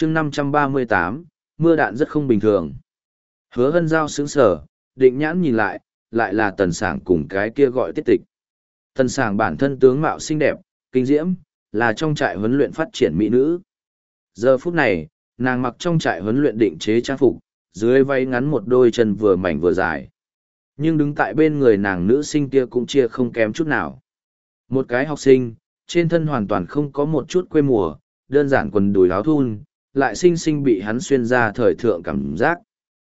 chương 538, mưa đạn rất không bình thường. Hứa Hân Giao sững sờ, định nhãn nhìn lại, lại là Tần Sảng cùng cái kia gọi Tiết Tịch. Tần Sảng bản thân tướng mạo xinh đẹp, kinh diễm, là trong trại huấn luyện phát triển mỹ nữ. Giờ phút này, nàng mặc trong trại huấn luyện định chế trang phục, dưới váy ngắn một đôi chân vừa mảnh vừa dài. Nhưng đứng tại bên người nàng nữ sinh kia cũng chia không kém chút nào. Một cái học sinh, trên thân hoàn toàn không có một chút quê mùa, đơn giản quần đùi áo thun, lại xinh xinh bị hắn xuyên ra thời thượng cảm giác.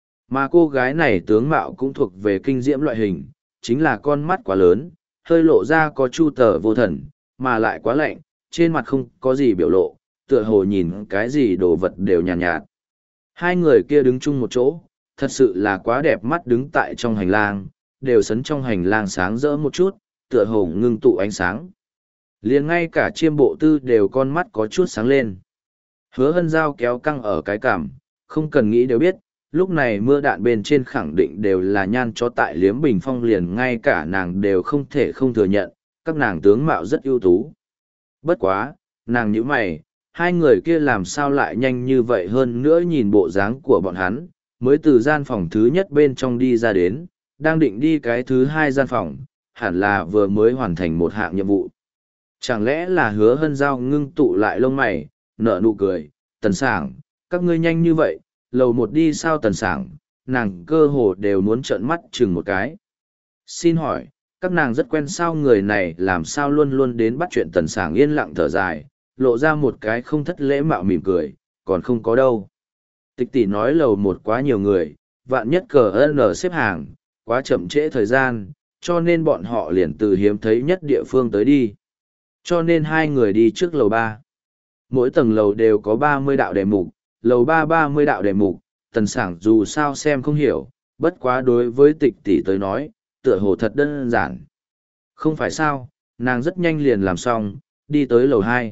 Mà cô gái này tướng mạo cũng thuộc về kinh diễm loại hình, chính là con mắt quá lớn, hơi lộ ra có chu tờ vô thần, mà lại quá lạnh, trên mặt không có gì biểu lộ, tựa hồ nhìn cái gì đồ vật đều nhàn nhạt. Hai người kia đứng chung một chỗ, thật sự là quá đẹp mắt, đứng tại trong hành lang, đều sấn trong hành lang sáng rỡ một chút, tựa hồ ngưng tụ ánh sáng. Liền ngay cả Chiêm Bộ Tư đều con mắt có chút sáng lên. Hứa Hân Giao kéo căng ở cái cảm, không cần nghĩ đều biết, lúc này mưa đạn bên trên khẳng định đều là nhan cho tại Liếm Bình Phong, liền ngay cả nàng đều không thể không thừa nhận, các nàng tướng mạo rất ưu tú. Bất quá, nàng nhíu mày, hai người kia làm sao lại nhanh như vậy, hơn nữa nhìn bộ dáng của bọn hắn, mới từ gian phòng thứ nhất bên trong đi ra đến, đang định đi cái thứ hai gian phòng, hẳn là vừa mới hoàn thành một hạng nhiệm vụ. Chẳng lẽ là Hứa Hân Giao ngưng tụ lại lông mày, nở nụ cười, Tần Sảng, các ngươi nhanh như vậy, lầu một đi sao? Tần Sảng, nàng cơ hồ đều muốn trợn mắt chừng một cái. Xin hỏi, các nàng rất quen sao? Người này làm sao luôn luôn đến bắt chuyện? Tần Sảng yên lặng thở dài, lộ ra một cái không thất lễ mạo mỉm cười, còn không có đâu. Tịch tỷ nói lầu một quá nhiều người, vạn nhất cờ N xếp hàng, quá chậm trễ thời gian, cho nên bọn họ liền từ hiếm thấy nhất địa phương tới đi. Cho nên hai người đi trước lầu ba. Mỗi tầng lầu đều có 30 đạo đề mục, lầu ba 30 đạo đề mục, Tần Sảng dù sao xem không hiểu, bất quá đối với tịch tỷ tới nói, tựa hồ thật đơn giản. Không phải sao, nàng rất nhanh liền làm xong, đi tới lầu hai.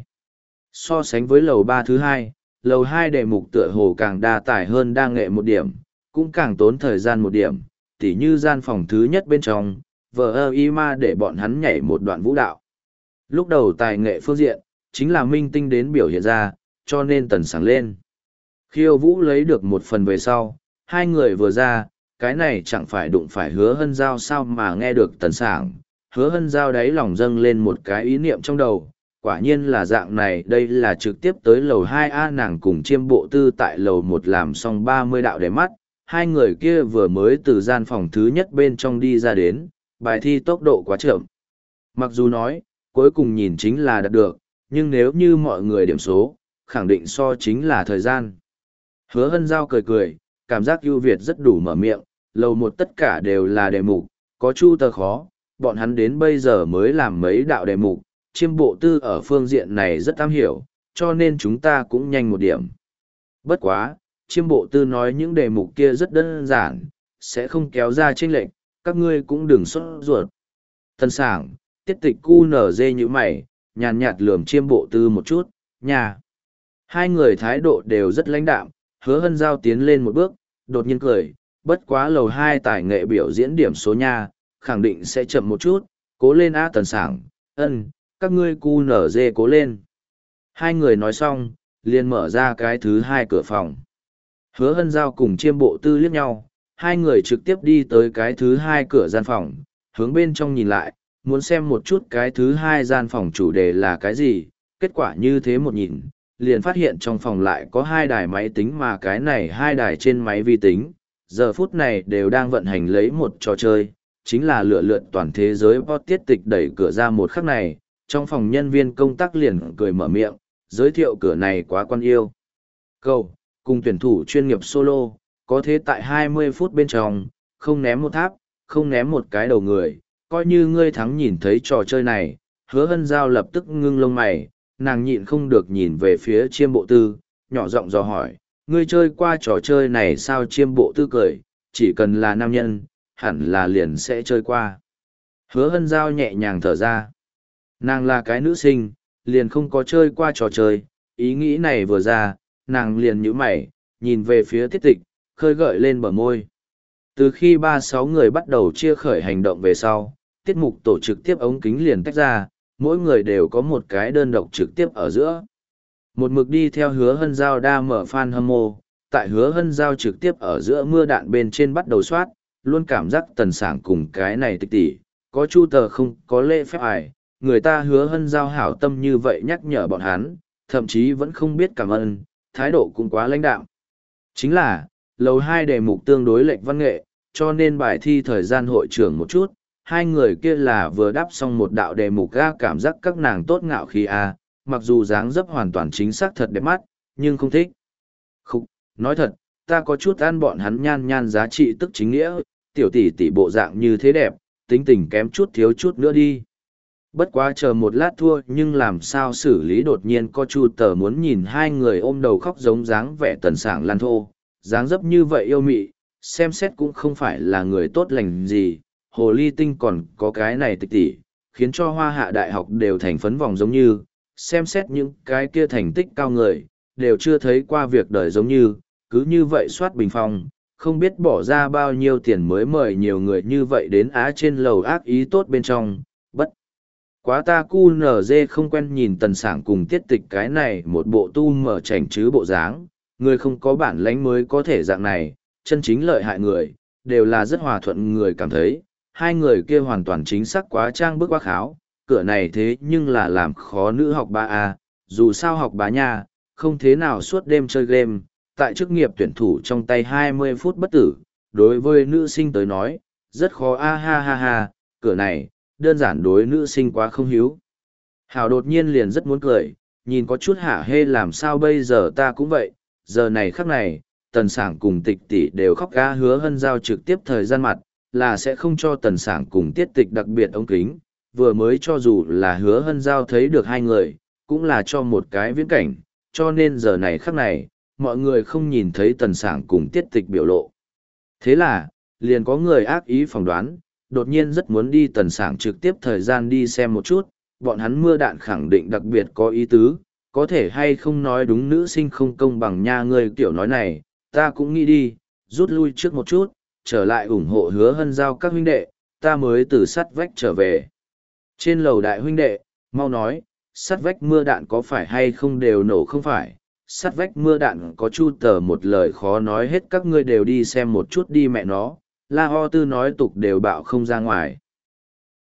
So sánh với lầu ba thứ hai, lầu hai đề mục tựa hồ càng đa tải hơn đa nghệ một điểm, cũng càng tốn thời gian một điểm, tỉ như gian phòng thứ nhất bên trong, vờ y ma để bọn hắn nhảy một đoạn vũ đạo. Lúc đầu tài nghệ phương diện, chính là minh tinh đến biểu hiện ra, cho nên Tần Sảng lên. Khiêu vũ lấy được một phần về sau, hai người vừa ra, cái này chẳng phải đụng phải Hứa Hân Giao sao, mà nghe được Tần Sảng. Hứa Hân Giao đáy lòng dâng lên một cái ý niệm trong đầu, quả nhiên là dạng này, đây là trực tiếp tới lầu 2A. Nàng cùng Chiêm Bộ Tư tại lầu 1 làm xong 30 đạo để mắt, hai người kia vừa mới từ gian phòng thứ nhất bên trong đi ra đến, bài thi tốc độ quá chậm. Mặc dù nói, cuối cùng nhìn chính là đạt được, nhưng nếu như mọi người điểm số, khẳng định so chính là thời gian. Hứa Hân Giao cười cười, cảm giác ưu việt rất đủ mở miệng, lầu một tất cả đều là đề mục, có chu tờ khó, bọn hắn đến bây giờ mới làm mấy đạo đề mục, Chiêm Bộ Tư ở phương diện này rất am hiểu, cho nên chúng ta cũng nhanh một điểm. Bất quá, Chiêm Bộ Tư nói những đề mục kia rất đơn giản, sẽ không kéo ra chênh lệch, các ngươi cũng đừng sốt ruột. Tần Sảng, Tiết Tịch cu nở dê như mày, nhàn nhạt lườm Chiêm Bộ Tư một chút, nhà. Hai người thái độ đều rất lãnh đạm, Hứa Hân Giao tiến lên một bước, đột nhiên cười, bất quá lầu hai tài nghệ biểu diễn điểm số nha, khẳng định sẽ chậm một chút, cố lên á. Tần Sảng, các ngươi cu nở dê cố lên. Hai người nói xong, liền mở ra cái thứ hai cửa phòng. Hứa Hân Giao cùng Chiêm Bộ Tư liếc nhau, hai người trực tiếp đi tới cái thứ hai cửa gian phòng, hướng bên trong nhìn lại, muốn xem một chút cái thứ hai gian phòng chủ đề là cái gì. Kết quả như thế một nhìn, liền phát hiện trong phòng lại có hai đài máy tính, mà cái này hai đài trên máy vi tính, giờ phút này đều đang vận hành lấy một trò chơi, chính là lựa lượn toàn thế giới. Tiết Tịch đẩy cửa ra một khắc này, trong phòng nhân viên công tác liền cười mở miệng, giới thiệu cửa này quá quan yêu. Cầu, cùng tuyển thủ chuyên nghiệp solo, có thế tại 20 phút bên trong, không ném một tháp, không ném một cái đầu người, coi như ngươi thắng. Nhìn thấy trò chơi này, Hứa Hân Giao lập tức ngưng lông mày, nàng nhịn không được nhìn về phía Chiêm Bộ Tư, nhỏ giọng dò hỏi, ngươi chơi qua trò chơi này sao? Chiêm Bộ Tư cười, chỉ cần là nam nhân, hẳn là liền sẽ chơi qua. Hứa Hân Giao nhẹ nhàng thở ra. Nàng là cái nữ sinh, liền không có chơi qua trò chơi, ý nghĩ này vừa ra, nàng liền nhíu mày, nhìn về phía Tiết Tịch, khơi gợi lên bờ môi. Từ khi 36 người bắt đầu chia khởi hành động về sau, tiết mục tổ trực tiếp ống kính liền tách ra, mỗi người đều có một cái đơn độc trực tiếp ở giữa. Một mực đi theo Hứa Hân Giao đa mở fan hâm mộ, tại Hứa Hân Giao trực tiếp ở giữa mưa đạn bên trên bắt đầu soát, luôn cảm giác Tần Sảng cùng cái này tịch tỷ, có chu tờ không có lễ phép ải, người ta Hứa Hân Giao hảo tâm như vậy nhắc nhở bọn hắn, thậm chí vẫn không biết cảm ơn, thái độ cũng quá lãnh đạm. Chính là, lầu 2 đề mục tương đối lệch văn nghệ, cho nên bài thi thời gian hội trưởng một chút, hai người kia là vừa đáp xong một đạo đề mục ga, cảm giác các nàng tốt ngạo khí a, mặc dù dáng dấp hoàn toàn chính xác thật đẹp mắt, nhưng không thích. Khúc, nói thật, ta có chút ăn bọn hắn nhan nhan giá trị tức chính nghĩa, tiểu tỷ tỷ bộ dạng như thế đẹp, tính tình kém chút thiếu chút nữa đi. Bất quá chờ một lát thua nhưng làm sao xử lý, đột nhiên có chu tờ muốn nhìn hai người ôm đầu khóc giống dáng vẻ Tần Sảng lan thô, dáng dấp như vậy yêu mị, xem xét cũng không phải là người tốt lành gì, hồ ly tinh còn có cái này tịch tỷ, khiến cho hoa hạ đại học đều thành phấn vòng giống như, xem xét những cái kia thành tích cao người, đều chưa thấy qua việc đời giống như, cứ như vậy soát bình phong, không biết bỏ ra bao nhiêu tiền mới mời nhiều người như vậy đến á trên lầu ác ý tốt bên trong, bất. Quá ta cu nở dê không quen nhìn Tần Sảng cùng tiết tịch cái này một bộ tu mở chảnh chứ bộ dáng, người không có bản lãnh mới có thể dạng này, chân chính lợi hại người, đều là rất hòa thuận người cảm thấy, hai người kia hoàn toàn chính xác quá trang bức quá kháo, cửa này thế nhưng là làm khó nữ học ba a, dù sao học bá nha, không thế nào suốt đêm chơi game, tại chức nghiệp tuyển thủ trong tay 20 phút bất tử, đối với nữ sinh tới nói, rất khó a ha ha ha, cửa này, đơn giản đối nữ sinh quá không hiếu. Hảo đột nhiên liền rất muốn cười, nhìn có chút hả hê làm sao bây giờ ta cũng vậy, giờ này khắc này, Tần Sảng cùng tịch tỷ đều khóc ga. Hứa Hân Giao trực tiếp thời gian mặt, là sẽ không cho Tần Sảng cùng tiết tịch đặc biệt ống kính, vừa mới cho dù là Hứa Hân Giao thấy được hai người, cũng là cho một cái viễn cảnh, cho nên giờ này khắc này, mọi người không nhìn thấy Tần Sảng cùng tiết tịch biểu lộ. Thế là, liền có người ác ý phỏng đoán, đột nhiên rất muốn đi Tần Sảng trực tiếp thời gian đi xem một chút, bọn hắn mưa đạn khẳng định đặc biệt có ý tứ, có thể hay không nói đúng nữ sinh không công bằng nha, người kiểu nói này, ta cũng nghĩ đi, rút lui trước một chút, trở lại ủng hộ Hứa Hân Giao các huynh đệ, ta mới từ sắt vách trở về. Trên lầu đại huynh đệ, mau nói, sắt vách mưa đạn có phải hay không đều nổ không phải, sắt vách mưa đạn có chu tờ một lời khó nói hết, các ngươi đều đi xem một chút đi mẹ nó, la ho tư nói tục đều bạo không ra ngoài.